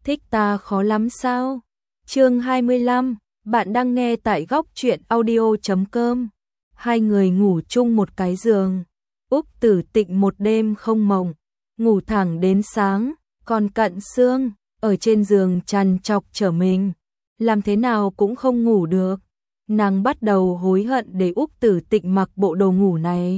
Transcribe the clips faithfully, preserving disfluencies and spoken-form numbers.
Thích ta khó lắm sao? Chương hai mươi lăm, bạn đang nghe tại góc truyện audio chấm com. Hai người ngủ chung một cái giường. Úc Tử Tịnh một đêm không mộng, ngủ thẳng đến sáng, còn Cận Xương ở trên giường trằn trọc trở mình, làm thế nào cũng không ngủ được. Nàng bắt đầu hối hận để Úc Tử Tịnh mặc bộ đồ ngủ này.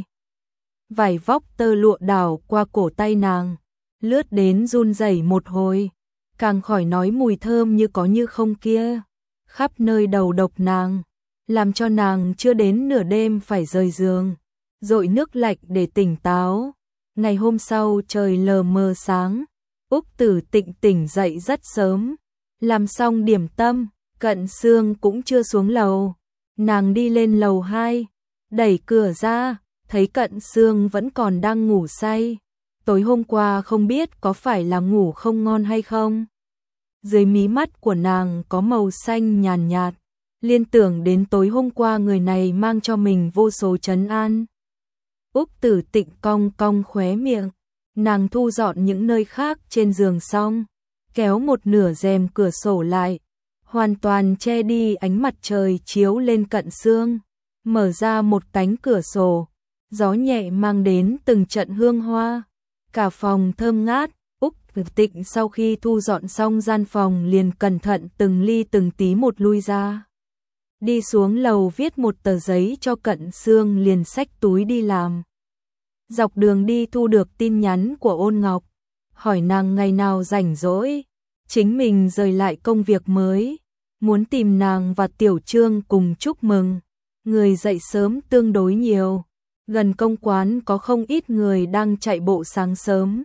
Vải vóc tơ lụa đảo qua cổ tay nàng, lướt đến run rẩy một hồi, càng khỏi nói mùi thơm như có như không kia, khắp nơi đầu độc nàng, làm cho nàng chưa đến nửa đêm phải rời giường, dội nước lạnh để tỉnh táo. Ngày hôm sau trời lờ mờ sáng, Úc Tử Tịnh tỉnh dậy rất sớm, làm xong điểm tâm, Cận Xương cũng chưa xuống lầu. Nàng đi lên lầu hai, đẩy cửa ra, thấy Cận Xương vẫn còn đang ngủ say. Tối hôm qua không biết có phải là ngủ không ngon hay không. Dưới mí mắt của nàng có màu xanh nhàn nhạt, liên tưởng đến tối hôm qua người này mang cho mình vô số trấn an. Úc Tử Tịnh cong cong khóe miệng, nàng thu dọn những nơi khác trên giường xong, kéo một nửa rèm cửa sổ lại, hoàn toàn che đi ánh mặt trời chiếu lên Cận Xương, mở ra một cánh cửa sổ, gió nhẹ mang đến từng trận hương hoa, cả phòng thơm ngát. Úc Tử Tịnh sau khi thu dọn xong gian phòng liền cẩn thận từng ly từng tí một lui ra. Đi xuống lầu viết một tờ giấy cho Cận Xương liền xách túi đi làm. Dọc đường đi thu được tin nhắn của Ôn Ngọc, hỏi nàng ngày nào rảnh rỗi, chính mình rời lại công việc mới, muốn tìm nàng và Tiểu Trương cùng chúc mừng. Người dậy sớm tương đối nhiều, gần công quán có không ít người đang chạy bộ sáng sớm.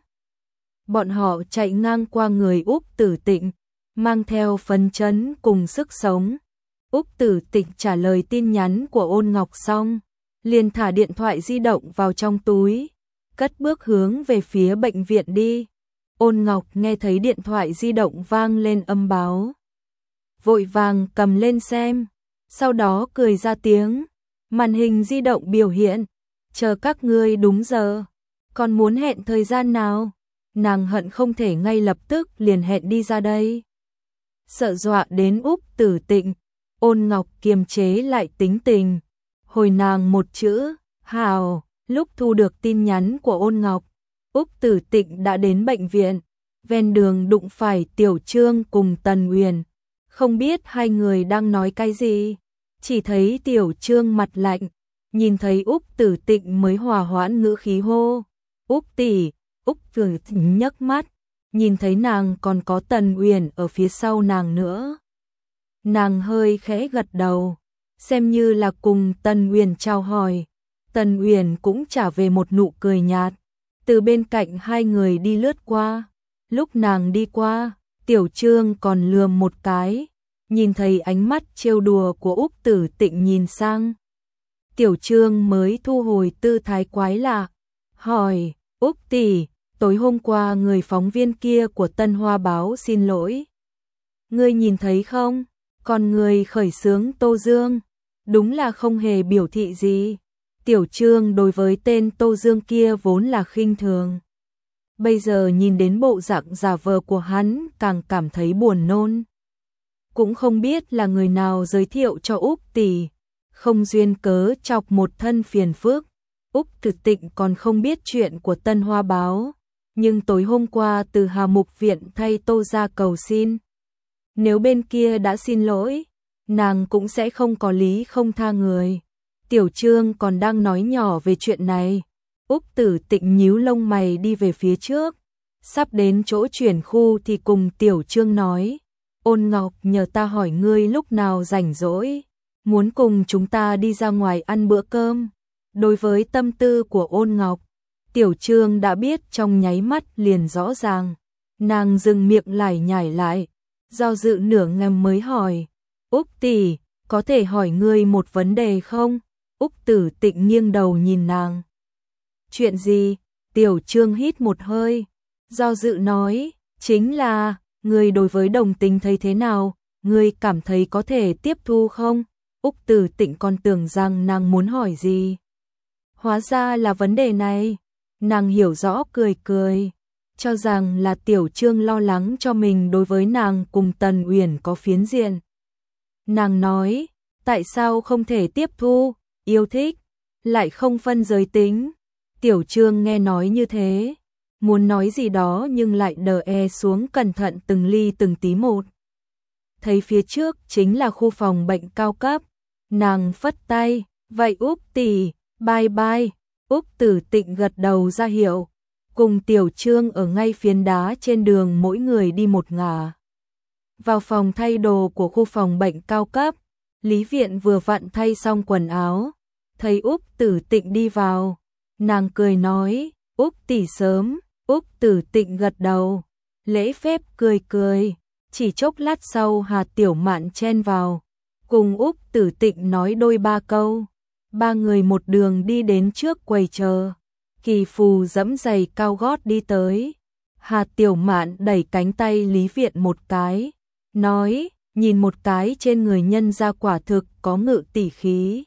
Bọn họ chạy ngang qua người Úc Tử Tịnh, mang theo phấn chấn cùng sức sống. Úc Tử Tịnh trả lời tin nhắn của Ôn Ngọc xong, liền thả điện thoại di động vào trong túi, cất bước hướng về phía bệnh viện đi. Ôn Ngọc nghe thấy điện thoại di động vang lên âm báo, vội vàng cầm lên xem, sau đó cười ra tiếng. Màn hình di động biểu hiện, chờ các ngươi đúng giờ, còn muốn hẹn thời gian nào? Nàng hận không thể ngay lập tức liền hẹn đi ra đây. Sợ dọa đến Úc Tử Tịnh, Ôn Ngọc kiềm chế lại tính tình, hồi nàng một chữ, hào. Lúc thu được tin nhắn của Ôn Ngọc, Úc Tử Tịnh đã đến bệnh viện, ven đường đụng phải Tiểu Trương cùng Tần Uyển, không biết hai người đang nói cái gì, chỉ thấy Tiểu Trương mặt lạnh, nhìn thấy Úc Tử Tịnh mới hòa hoãn ngữ khí hô, Úc tỷ. Úc Tử Tịnh nhấc mắt, nhìn thấy nàng còn có Tần Uyển ở phía sau nàng nữa. Nàng hơi khẽ gật đầu, xem như là cùng Tần Uyển chào hỏi. Tần Uyển cũng trả về một nụ cười nhạt, từ bên cạnh hai người đi lướt qua. Lúc nàng đi qua, Tiểu Trương còn lườm một cái, nhìn thấy ánh mắt trêu đùa của Úc Tử Tịnh nhìn sang. Tiểu Trương mới thu hồi tư thái quái lạ, hỏi, Úc tỷ, tối hôm qua người phóng viên kia của Tân Hoa báo xin lỗi. Ngươi nhìn thấy không? Còn người khởi xướng Tô Dương, đúng là không hề biểu thị gì. Tiểu Trương đối với tên Tô Dương kia vốn là khinh thường, bây giờ nhìn đến bộ dạng giả vờ của hắn càng cảm thấy buồn nôn. Cũng không biết là người nào giới thiệu cho Úc tỷ, không duyên cớ chọc một thân phiền phức. Úc Tử Tịnh còn không biết chuyện của Tân Hoa báo, nhưng tối hôm qua từ Hà Mục viện thay Tô ra cầu xin. Nếu bên kia đã xin lỗi, nàng cũng sẽ không có lý không tha người. Tiểu Trương còn đang nói nhỏ về chuyện này, Úc Tử Tịnh nhíu lông mày đi về phía trước, sắp đến chỗ chuyển khu thì cùng Tiểu Trương nói, Ôn Ngọc nhờ ta hỏi ngươi lúc nào rảnh rỗi, muốn cùng chúng ta đi ra ngoài ăn bữa cơm. Đối với tâm tư của Ôn Ngọc, Tiểu Trương đã biết trong nháy mắt liền rõ ràng. Nàng dừng miệng lải nhải lại, do dự nửa ngầm mới hỏi, Úc tỷ, có thể hỏi ngươi một vấn đề không? Úc Tử Tịnh nghiêng đầu nhìn nàng. Chuyện gì? Tiểu Trương hít một hơi, do dự nói, chính là, ngươi đối với đồng tình thấy thế nào? Ngươi cảm thấy có thể tiếp thu không? Úc Tử Tịnh còn tưởng rằng nàng muốn hỏi gì. Hóa ra là vấn đề này, nàng hiểu rõ cười cười, cho rằng là Tiểu Trương lo lắng cho mình đối với nàng cùng Tần Uyển có phiến diện. Nàng nói, tại sao không thể tiếp thu, yêu thích, lại không phân giới tính. Tiểu Trương nghe nói như thế, muốn nói gì đó nhưng lại đờ e xuống cẩn thận từng ly từng tí một. Thấy phía trước chính là khu phòng bệnh cao cấp, nàng phất tay, vậy Úc tỷ, bye bye. Úc Tử Tịnh gật đầu ra hiệu, cùng Tiểu Trương ở ngay phiến đá trên đường mỗi người đi một ngả. Vào phòng thay đồ của khu phòng bệnh cao cấp, Lý Viện vừa vặn thay xong quần áo, thấy Úc Tử Tịnh đi vào, nàng cười nói, Úc tỷ sớm. Úc Tử Tịnh gật đầu, lễ phép cười cười, chỉ chốc lát sau Hà Tiểu Mạn chen vào, cùng Úc Tử Tịnh nói đôi ba câu, ba người một đường đi đến trước quầy chờ, Kỳ Phù dẫm giày cao gót đi tới, Hà Tiểu Mạn đẩy cánh tay Lý Viện một cái, nói, nhìn một cái trên người nhân ra quả thực có ngự tỷ khí.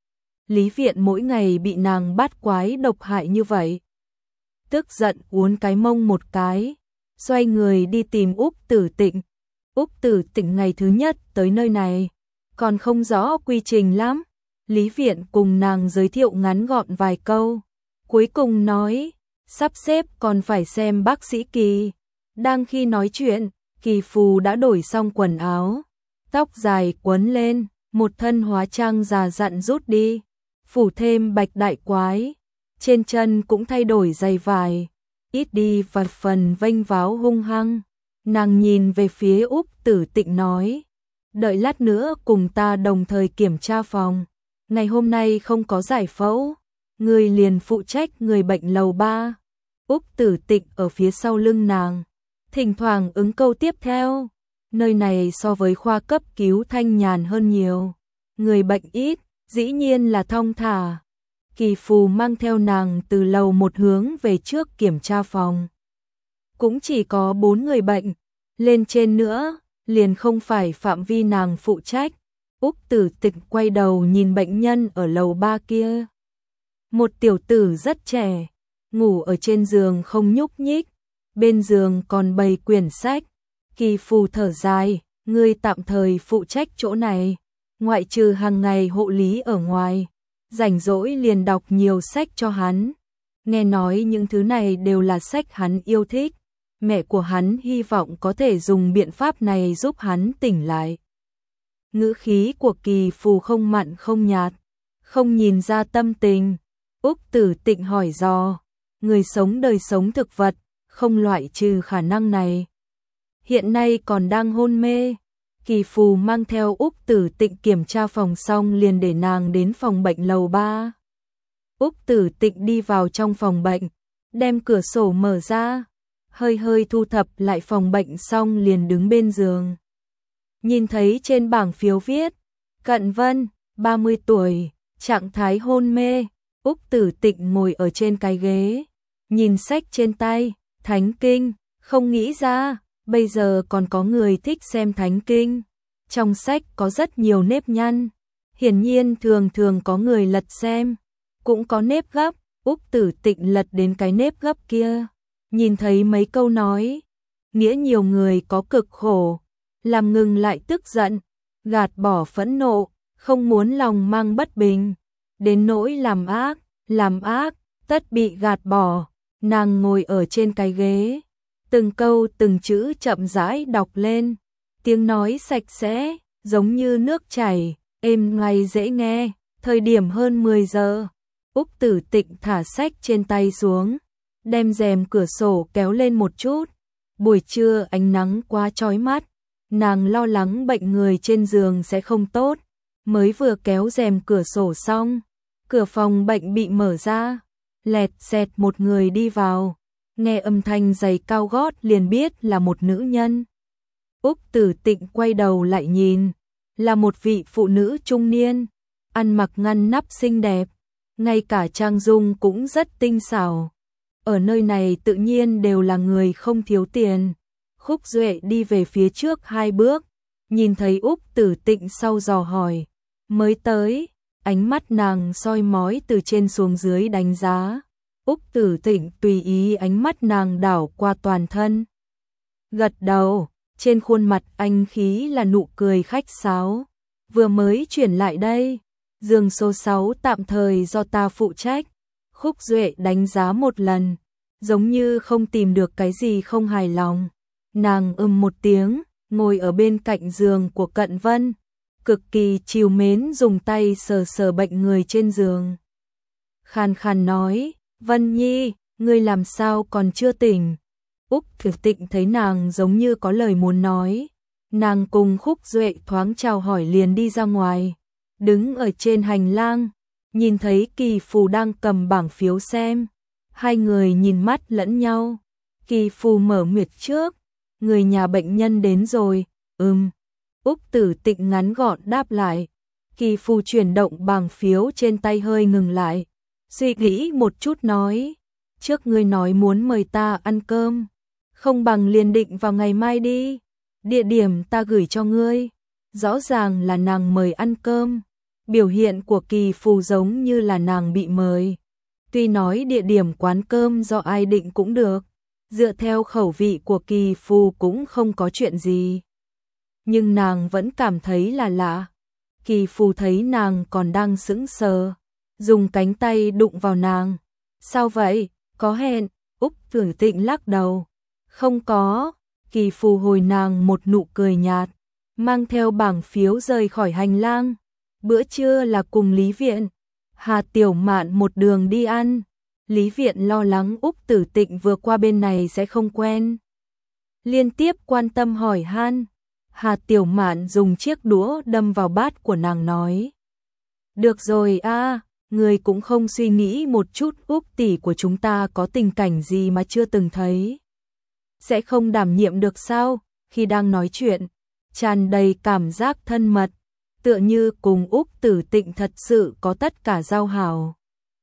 Lý Viện mỗi ngày bị nàng bắt quái độc hại như vậy, tức giận uốn cái mông một cái, xoay người đi tìm Úc Tử Tịnh. Úc Tử Tịnh ngày thứ nhất tới nơi này, còn không rõ quy trình lắm. Lý Viện cùng nàng giới thiệu ngắn gọn vài câu, cuối cùng nói, sắp xếp còn phải xem bác sĩ Kỳ. Đang khi nói chuyện, Kỳ Phù đã đổi xong quần áo, tóc dài quấn lên, một thân hóa trang già dặn rút đi, phủ thêm bạch đại quái. Trên chân cũng thay đổi giày vải, ít đi vài phần vênh váo hung hăng. Nàng nhìn về phía Úc Tử Tịnh nói, đợi lát nữa cùng ta đồng thời kiểm tra phòng. Ngày hôm nay không có giải phẫu, người liền phụ trách người bệnh lầu ba. Úc Tử Tịnh ở phía sau lưng nàng, thỉnh thoảng ứng câu tiếp theo. Nơi này so với khoa cấp cứu thanh nhàn hơn nhiều, người bệnh ít, dĩ nhiên là thong thả. Kỳ Phù mang theo nàng từ lầu một hướng về trước kiểm tra phòng. Cũng chỉ có bốn người bệnh, lên trên nữa, liền không phải phạm vi nàng phụ trách. Úc Tử Tịnh quay đầu nhìn bệnh nhân ở lầu ba kia. Một tiểu tử rất trẻ, ngủ ở trên giường không nhúc nhích, bên giường còn bày quyển sách. Kỳ Phù thở dài, ngươi tạm thời phụ trách chỗ này, ngoại trừ hàng ngày hộ lý ở ngoài. Rảnh rỗi liền đọc nhiều sách cho hắn. Nghe nói những thứ này đều là sách hắn yêu thích. Mẹ của hắn hy vọng có thể dùng biện pháp này giúp hắn tỉnh lại. Ngữ khí của Kỳ Phù không mặn không nhạt, không nhìn ra tâm tình. Úc Tử Tịnh hỏi dò, người sống đời sống thực vật, không loại trừ khả năng này. Hiện nay còn đang hôn mê. Kỳ Phù mang theo Úc Tử Tịnh kiểm tra phòng xong liền để nàng đến phòng bệnh lầu ba. Úc Tử Tịnh đi vào trong phòng bệnh, đem cửa sổ mở ra, hơi hơi thu thập lại phòng bệnh xong liền đứng bên giường. Nhìn thấy trên bảng phiếu viết, Cận Vân, ba mươi tuổi, trạng thái hôn mê. Úc Tử Tịnh ngồi ở trên cái ghế, nhìn sách trên tay, Thánh Kinh, không nghĩ ra. Bây giờ còn có người thích xem Thánh Kinh. Trong sách có rất nhiều nếp nhăn. Hiển nhiên thường thường có người lật xem. Cũng có nếp gấp. Úc Tử Tịnh lật đến cái nếp gấp kia. Nhìn thấy mấy câu nói. Nghĩa nhiều người có cực khổ. Làm ngừng lại tức giận. Gạt bỏ phẫn nộ. Không muốn lòng mang bất bình. Đến nỗi làm ác. Làm ác. Tất bị gạt bỏ. Nàng ngồi ở trên cái ghế. Từng câu từng chữ chậm rãi đọc lên, tiếng nói sạch sẽ, giống như nước chảy, êm ngay dễ nghe. Thời điểm hơn mười giờ, Úc Tử Tịnh thả sách trên tay xuống, đem rèm cửa sổ kéo lên một chút. Buổi trưa ánh nắng quá chói mắt, nàng lo lắng bệnh người trên giường sẽ không tốt, mới vừa kéo rèm cửa sổ xong, cửa phòng bệnh bị mở ra, lẹt xẹt một người đi vào. Nghe âm thanh giày cao gót liền biết là một nữ nhân. Úc Tử Tịnh quay đầu lại nhìn, là một vị phụ nữ trung niên, ăn mặc ngăn nắp xinh đẹp, ngay cả trang dung cũng rất tinh xảo. Ở nơi này tự nhiên đều là người không thiếu tiền. Khúc Duệ đi về phía trước hai bước, nhìn thấy Úc Tử Tịnh sau dò hỏi, mới tới, ánh mắt nàng soi mói từ trên xuống dưới đánh giá. Úc Tử Tịnh tùy ý ánh mắt nàng đảo qua toàn thân. Gật đầu, trên khuôn mặt anh khí là nụ cười khách sáo. Vừa mới chuyển lại đây, giường số sáu tạm thời do ta phụ trách. Khúc Duệ đánh giá một lần, giống như không tìm được cái gì không hài lòng. Nàng ừm một tiếng, ngồi ở bên cạnh giường của Cận Vân, cực kỳ trìu mến dùng tay sờ sờ bệnh người trên giường. Khàn khàn nói, Vân Nhi, ngươi làm sao còn chưa tỉnh? Úc Tử Tịnh thấy nàng giống như có lời muốn nói. Nàng cùng Khúc Duệ thoáng chào hỏi liền đi ra ngoài. Đứng ở trên hành lang, nhìn thấy Kỳ Phù đang cầm bảng phiếu xem. Hai người nhìn mắt lẫn nhau. Kỳ Phù mở miệng trước, người nhà bệnh nhân đến rồi. Ừm. Úc Tử Tịnh ngắn gọn đáp lại. Kỳ Phù chuyển động bảng phiếu trên tay hơi ngừng lại. Suy nghĩ một chút nói, trước ngươi nói muốn mời ta ăn cơm, không bằng liền định vào ngày mai đi, địa điểm ta gửi cho ngươi. Rõ ràng là nàng mời ăn cơm, biểu hiện của Kỳ Phù giống như là nàng bị mời. Tuy nói địa điểm quán cơm do ai định cũng được, dựa theo khẩu vị của Kỳ Phù cũng không có chuyện gì. Nhưng nàng vẫn cảm thấy là lạ. Kỳ Phù thấy nàng còn đang sững sờ, dùng cánh tay đụng vào nàng. Sao vậy? Có hẹn? Úc Tử Tịnh lắc đầu. Không có. Kỳ Phù hồi nàng một nụ cười nhạt, mang theo bảng phiếu rời khỏi hành lang. Bữa trưa là cùng Lý Viện. Hà Tiểu Mạn một đường đi ăn. Lý Viện lo lắng Úc Tử Tịnh vừa qua bên này sẽ không quen, liên tiếp quan tâm hỏi han. Hà Tiểu Mạn dùng chiếc đũa đâm vào bát của nàng nói, được rồi a, người cũng không suy nghĩ một chút Úc tỷ của chúng ta có tình cảnh gì mà chưa từng thấy. Sẽ không đảm nhiệm được sao? Khi đang nói chuyện, tràn đầy cảm giác thân mật, tựa như cùng Úc Tử Tịnh thật sự có tất cả giao hảo.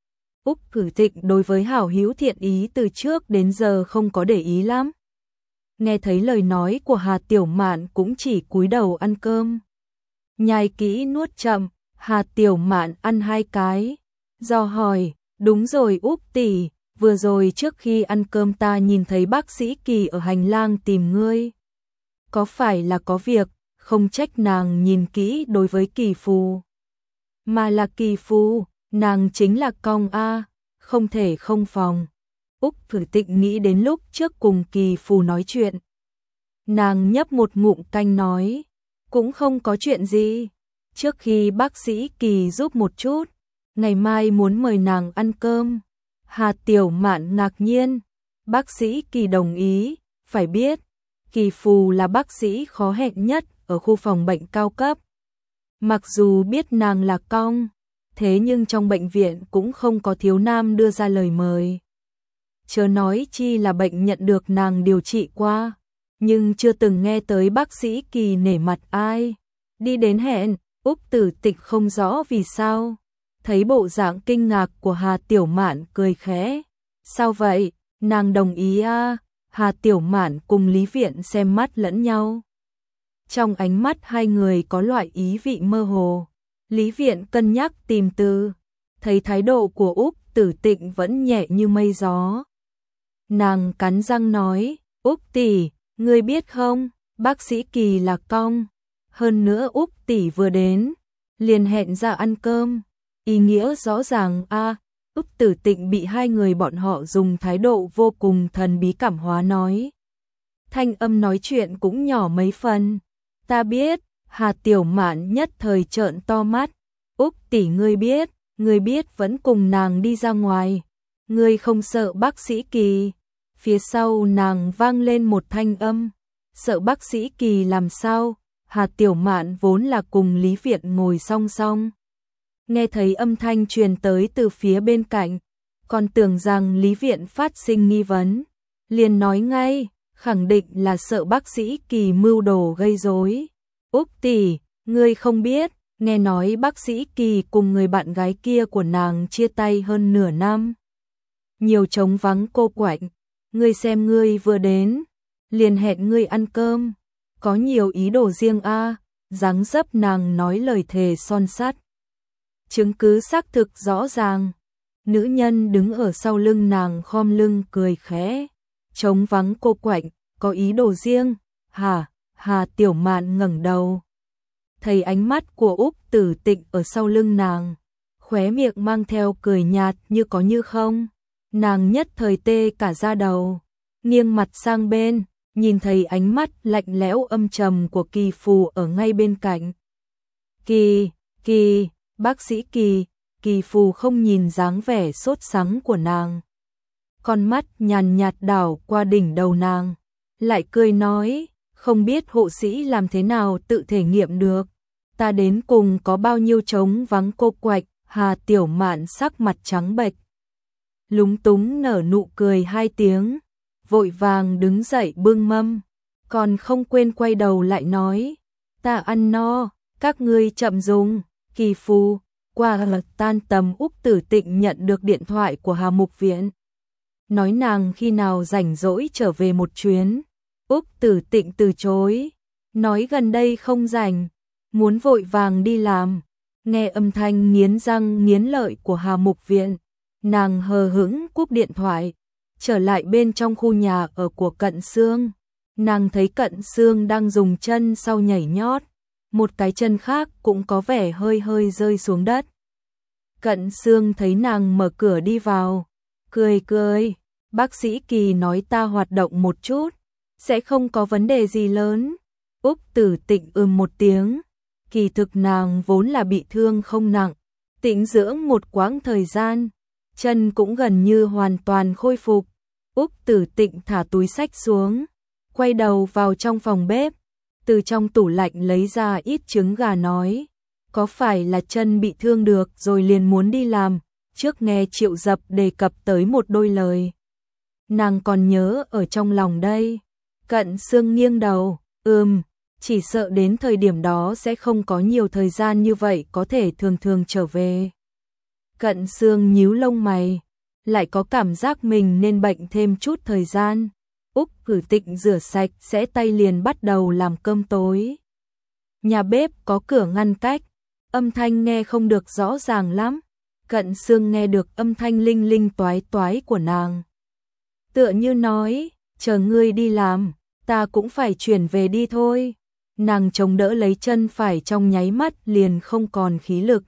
Úc Tử Tịnh đối với hảo hữu thiện ý từ trước đến giờ không có để ý lắm. Nghe thấy lời nói của Hà Tiểu Mạn cũng chỉ cúi đầu ăn cơm. Nhai kỹ nuốt chậm, Hà Tiểu Mạn ăn hai cái. Do hỏi, đúng rồi Úc tỷ, vừa rồi trước khi ăn cơm ta nhìn thấy bác sĩ Kỳ ở hành lang tìm ngươi. Có phải là có việc? Không trách nàng nhìn kỹ đối với Kỳ Phù. Mà là Kỳ Phù, nàng chính là cong a, không thể không phòng. Úc Tử Tịnh nghĩ đến lúc trước cùng Kỳ Phù nói chuyện. Nàng nhấp một ngụm canh nói, cũng không có chuyện gì. Trước khi bác sĩ Kỳ giúp một chút, ngày mai muốn mời nàng ăn cơm. Hà Tiểu Mạn ngạc nhiên, bác sĩ Kỳ đồng ý, phải biết, Kỳ Phù là bác sĩ khó hẹn nhất ở khu phòng bệnh cao cấp. Mặc dù biết nàng là cong, thế nhưng trong bệnh viện cũng không có thiếu nam đưa ra lời mời. Chớ nói chi là bệnh nhận được nàng điều trị qua, nhưng chưa từng nghe tới bác sĩ Kỳ nể mặt ai. Đi đến hẹn, Úc Tử Tịnh không rõ vì sao. Thấy bộ dạng kinh ngạc của Hà Tiểu Mạn cười khẽ. Sao vậy? Nàng đồng ý à? Hà Tiểu Mạn cùng Lý Viện xem mắt lẫn nhau. Trong ánh mắt hai người có loại ý vị mơ hồ. Lý Viện cân nhắc tìm từ, thấy thái độ của Úc Tử Tịnh vẫn nhẹ như mây gió. Nàng cắn răng nói, Úc tỷ, ngươi biết không, bác sĩ Kỳ là cong. Hơn nữa Úc tỷ vừa đến, liền hẹn ra ăn cơm. Ý nghĩa rõ ràng a. À, Úc Tử Tịnh bị hai người bọn họ dùng thái độ vô cùng thần bí cảm hóa nói. Thanh âm nói chuyện cũng nhỏ mấy phần. Ta biết. Hà Tiểu Mạn nhất thời trợn to mắt. Úc tỷ ngươi biết, ngươi biết vẫn cùng nàng đi ra ngoài. Ngươi không sợ bác sĩ Kỳ. Phía sau nàng vang lên một thanh âm. Sợ bác sĩ Kỳ làm sao? Hà Tiểu Mạn vốn là cùng Lý Viện ngồi song song. Nghe thấy âm thanh truyền tới từ phía bên cạnh, còn tưởng rằng Lý Viện phát sinh nghi vấn. Liền nói ngay, khẳng định là sợ bác sĩ Kỳ mưu đồ gây rối. Úc tỷ, ngươi không biết, nghe nói bác sĩ Kỳ cùng người bạn gái kia của nàng chia tay hơn nửa năm. Nhiều trống vắng cô quạnh, ngươi xem ngươi vừa đến, liền hẹn ngươi ăn cơm, có nhiều ý đồ riêng a. À, dáng dấp nàng nói lời thề son sắt. Chứng cứ xác thực rõ ràng, Nữ nhân đứng ở sau lưng nàng khom lưng cười khẽ, trống vắng cô quạnh, có ý đồ riêng. Hà, Hà Tiểu Mạn ngẩng đầu, thấy ánh mắt của Úc Tử Tịnh ở sau lưng nàng, khóe miệng mang theo cười nhạt như có như không. Nàng nhất thời tê cả da đầu, nghiêng mặt sang bên, nhìn thấy ánh mắt lạnh lẽo âm trầm của Kỳ Phù ở ngay bên cạnh. Kỳ, Kỳ, bác sĩ Kỳ. Kỳ Phù không nhìn dáng vẻ sốt sắng của nàng, con mắt nhàn nhạt đảo qua đỉnh đầu nàng, lại cười nói, không biết hộ sĩ làm thế nào tự thể nghiệm được, ta đến cùng có bao nhiêu trống vắng cô quạnh. Hà Tiểu Mạn sắc mặt trắng bệch, lúng túng nở nụ cười hai tiếng, vội vàng đứng dậy bưng mâm, còn không quên quay đầu lại nói, ta ăn no, các ngươi chậm dùng. Kỳ Phù. Qua tan tầm Úc Tử Tịnh nhận được điện thoại của Hà Mục Viễn, nói nàng khi nào rảnh rỗi trở về một chuyến. Úc Tử Tịnh từ chối, nói gần đây không rảnh, muốn vội vàng đi làm. Nghe âm thanh nghiến răng nghiến lợi của Hà Mục Viễn, nàng hờ hững cúp điện thoại, trở lại bên trong khu nhà ở của Cận Xương. Nàng thấy Cận Xương đang dùng chân sau nhảy nhót, một cái chân khác cũng có vẻ hơi hơi rơi xuống đất. Cận Xương thấy nàng mở cửa đi vào, cười cười, bác sĩ Kỳ nói ta hoạt động một chút, sẽ không có vấn đề gì lớn. Úc Tử Tịnh ừm một tiếng, kỳ thực nàng vốn là bị thương không nặng, tĩnh dưỡng một quãng thời gian, chân cũng gần như hoàn toàn khôi phục. Úc Tử Tịnh thả túi xách xuống, quay đầu vào trong phòng bếp, từ trong tủ lạnh lấy ra ít trứng gà nói, có phải là chân bị thương được rồi liền muốn đi làm, trước nghe Triệu Dập đề cập tới một đôi lời, nàng còn nhớ ở trong lòng đây. Cận Xương nghiêng đầu, ừm, chỉ sợ đến thời điểm đó sẽ không có nhiều thời gian như vậy có thể thường thường trở về. Cận Xương nhíu lông mày, lại có cảm giác mình nên bệnh thêm chút thời gian. Úc Tử Tịnh rửa sạch sẽ tay liền bắt đầu làm cơm tối. Nhà bếp có cửa ngăn cách, âm thanh nghe không được rõ ràng lắm. Cận Xương nghe được âm thanh linh linh toái toái của nàng, tựa như nói, chờ ngươi đi làm, ta cũng phải chuyển về đi thôi. Nàng chống đỡ lấy chân phải trong nháy mắt liền không còn khí lực,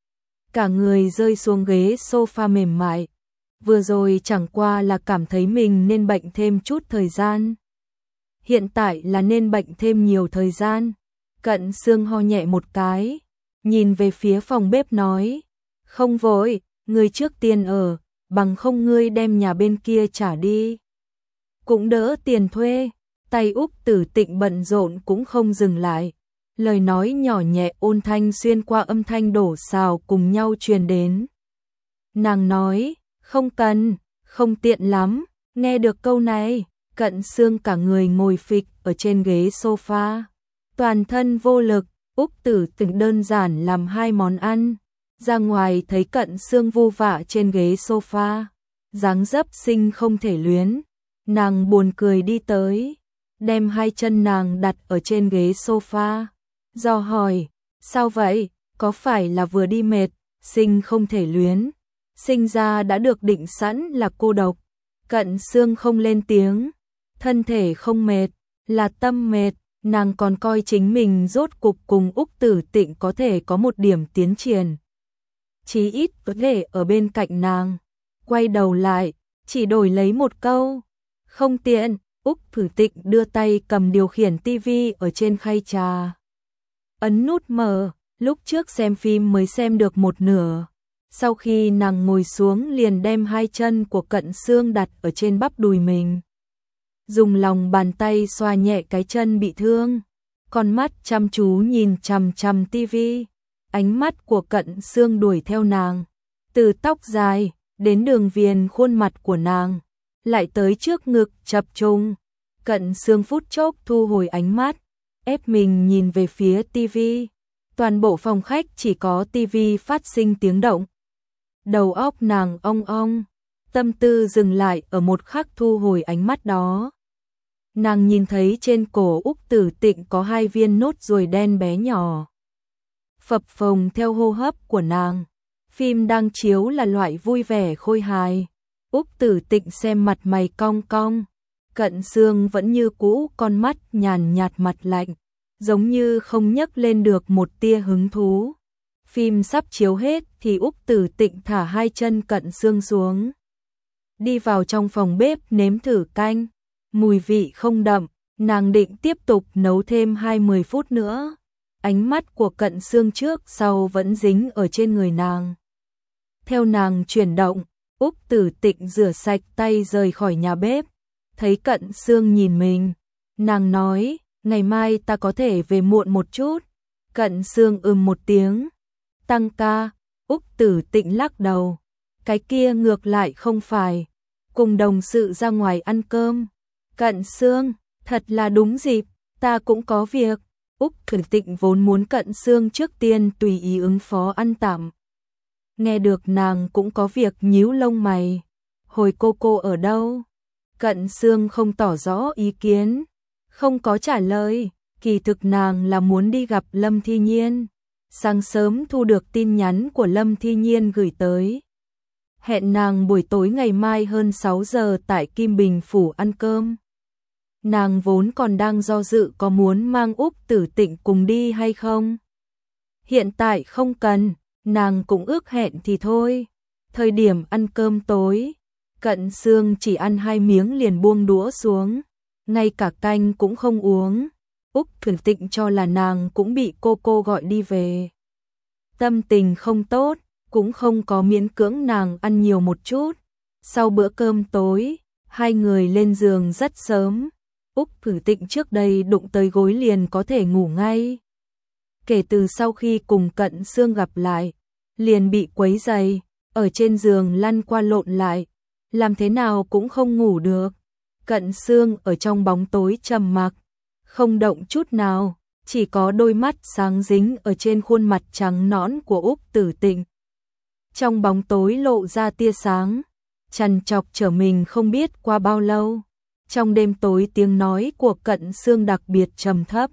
cả người rơi xuống ghế sofa mềm mại. Vừa rồi chẳng qua là cảm thấy mình nên bệnh thêm chút thời gian, hiện tại là nên bệnh thêm nhiều thời gian. Cận Xương ho nhẹ một cái, nhìn về phía phòng bếp nói, không vội, ngươi trước tiên ở, bằng không ngươi đem nhà bên kia trả đi, cũng đỡ tiền thuê. Tay Úc Tử Tịnh bận rộn cũng không dừng lại, lời nói nhỏ nhẹ ôn thanh xuyên qua âm thanh đổ xào cùng nhau truyền đến. Nàng nói, không cần, không tiện lắm. Nghe được câu này, Cận Xương cả người ngồi phịch ở trên ghế sofa, toàn thân vô lực. Úc Tử Tịnh đơn giản làm hai món ăn, ra ngoài thấy Cận Xương vu vạ trên ghế sofa, dáng dấp xinh không thể luyến, nàng buồn cười đi tới, đem hai chân nàng đặt ở trên ghế sofa, dò hỏi, sao vậy, có phải là vừa đi mệt, sinh không thể luyến, sinh ra đã được định sẵn là cô độc. Cận Xương không lên tiếng, thân thể không mệt, là tâm mệt, nàng còn coi chính mình rốt cục cùng Úc Tử Tịnh có thể có một điểm tiến triển, chí ít có thể ở bên cạnh nàng. Quay đầu lại, chỉ đổi lấy một câu, không tiện. Úc Tử Tịnh đưa tay cầm điều khiển tivi ở trên khay trà, ấn nút mở, lúc trước xem phim mới xem được một nửa, sau khi nàng ngồi xuống liền đem hai chân của Cận Xương đặt ở trên bắp đùi mình, dùng lòng bàn tay xoa nhẹ cái chân bị thương, con mắt chăm chú nhìn chằm chằm tivi. Ánh mắt của Cận Xương đuổi theo nàng, từ tóc dài đến đường viền khuôn mặt của nàng, lại tới trước ngực chập trùng. Cận Xương phút chốc thu hồi ánh mắt, ép mình nhìn về phía tivi. Toàn bộ phòng khách chỉ có tivi phát sinh tiếng động. Đầu óc nàng ong ong, tâm tư dừng lại ở một khắc thu hồi ánh mắt đó. Nàng nhìn thấy trên cổ Úc Tử Tịnh có hai viên nốt ruồi đen bé nhỏ, phập phồng theo hô hấp của nàng. Phim đang chiếu là loại vui vẻ khôi hài. Úc Tử Tịnh xem mặt mày cong cong. Cận Sương vẫn như cũ, con mắt nhàn nhạt, mặt lạnh, giống như không nhấc lên được một tia hứng thú. Phim sắp chiếu hết thì Úc Tử Tịnh thả hai chân Cận Sương xuống. Đi vào trong phòng bếp nếm thử canh. Mùi vị không đậm, nàng định tiếp tục nấu thêm hai mươi phút nữa. Ánh mắt của Cận Sương trước sau vẫn dính ở trên người nàng. Theo nàng chuyển động, Úc Tử Tịnh rửa sạch tay rời khỏi nhà bếp. Thấy Cận Sương nhìn mình, nàng nói, ngày mai ta có thể về muộn một chút. Cận Sương ừm một tiếng. Tăng ca, Úc Tử Tịnh lắc đầu. Cái kia ngược lại không phải. Cùng đồng sự ra ngoài ăn cơm. Cận Sương, thật là đúng dịp, ta cũng có việc. Úc Tử Tịnh vốn muốn Cận Sương trước tiên tùy ý ứng phó ăn tạm. Nghe được nàng cũng có việc nhíu lông mày. Hồi cô cô ở đâu? Cận Sương không tỏ rõ ý kiến, không có trả lời. Kỳ thực nàng là muốn đi gặp Lâm Thi Nhiên. Sáng sớm thu được tin nhắn của Lâm Thi Nhiên gửi tới. Hẹn nàng buổi tối ngày mai hơn sáu giờ tại Kim Bình Phủ ăn cơm. Nàng vốn còn đang do dự có muốn mang Úc Tử Tịnh cùng đi hay không. Hiện tại không cần, nàng cũng ước hẹn thì thôi. Thời điểm ăn cơm tối, Cận Sương chỉ ăn hai miếng liền buông đũa xuống, ngay cả canh cũng không uống. Úc Tử Tịnh cho là nàng cũng bị cô cô gọi đi về. Tâm tình không tốt, cũng không có miễn cưỡng nàng ăn nhiều một chút. Sau bữa cơm tối, hai người lên giường rất sớm. Úc Tử Tịnh trước đây đụng tới gối liền có thể ngủ ngay. Kể từ sau khi cùng Cận Sương gặp lại, liền bị quấy rầy, ở trên giường lăn qua lộn lại, làm thế nào cũng không ngủ được. Cận Sương ở trong bóng tối trầm mặc, không động chút nào, chỉ có đôi mắt sáng dính ở trên khuôn mặt trắng nõn của Úc Tử Tịnh. Trong bóng tối lộ ra tia sáng, trằn trọc trở mình không biết qua bao lâu. Trong đêm tối tiếng nói của Cận Sương đặc biệt trầm thấp.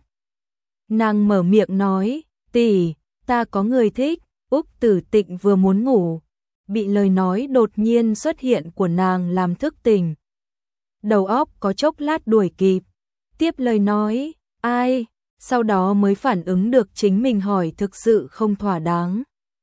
Nàng mở miệng nói, tỷ, ta có người thích. Úc Tử Tịnh vừa muốn ngủ, bị lời nói đột nhiên xuất hiện của nàng làm thức tỉnh. Đầu óc có chốc lát đuổi kịp, tiếp lời nói, ai, sau đó mới phản ứng được chính mình hỏi thực sự không thỏa đáng.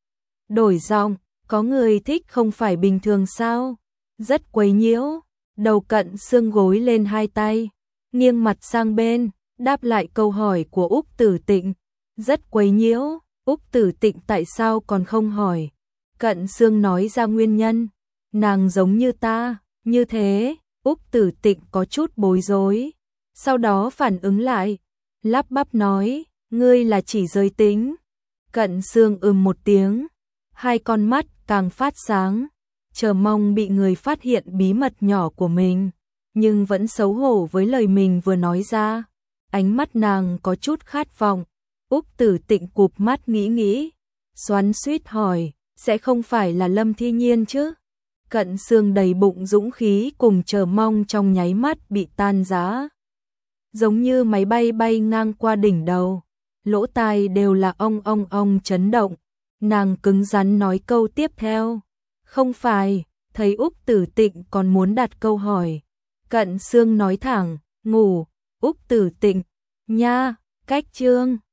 Đổi giọng, có người thích không phải bình thường sao? Rất quấy nhiễu. Đầu Cận Sương gối lên hai tay, nghiêng mặt sang bên, đáp lại câu hỏi của Úc Tử Tịnh. Rất quấy nhiễu. Úc Tử Tịnh tại sao còn không hỏi? Cận Sương nói ra nguyên nhân. Nàng giống như ta, như thế. Úc Tử Tịnh có chút bối rối, sau đó phản ứng lại, lắp bắp nói, ngươi là chỉ giới tính. Cận Sương ừm một tiếng, hai con mắt càng phát sáng, chờ mong bị người phát hiện bí mật nhỏ của mình, nhưng vẫn xấu hổ với lời mình vừa nói ra. Ánh mắt nàng có chút khát vọng. Úc Tử Tịnh cụp mắt nghĩ nghĩ, xoắn xuýt hỏi, sẽ không phải là Lâm Thi Nhiên chứ? Cận Sương đầy bụng dũng khí cùng chờ mong trong nháy mắt bị tan rã. Giống như máy bay bay ngang qua đỉnh đầu, lỗ tai đều là ong ong ong chấn động. Nàng cứng rắn nói câu tiếp theo, không phải. Thấy Úc Tử Tịnh còn muốn đặt câu hỏi, Cận Sương nói thẳng, ngủ. Úc Tử Tịnh, nha, cách chương.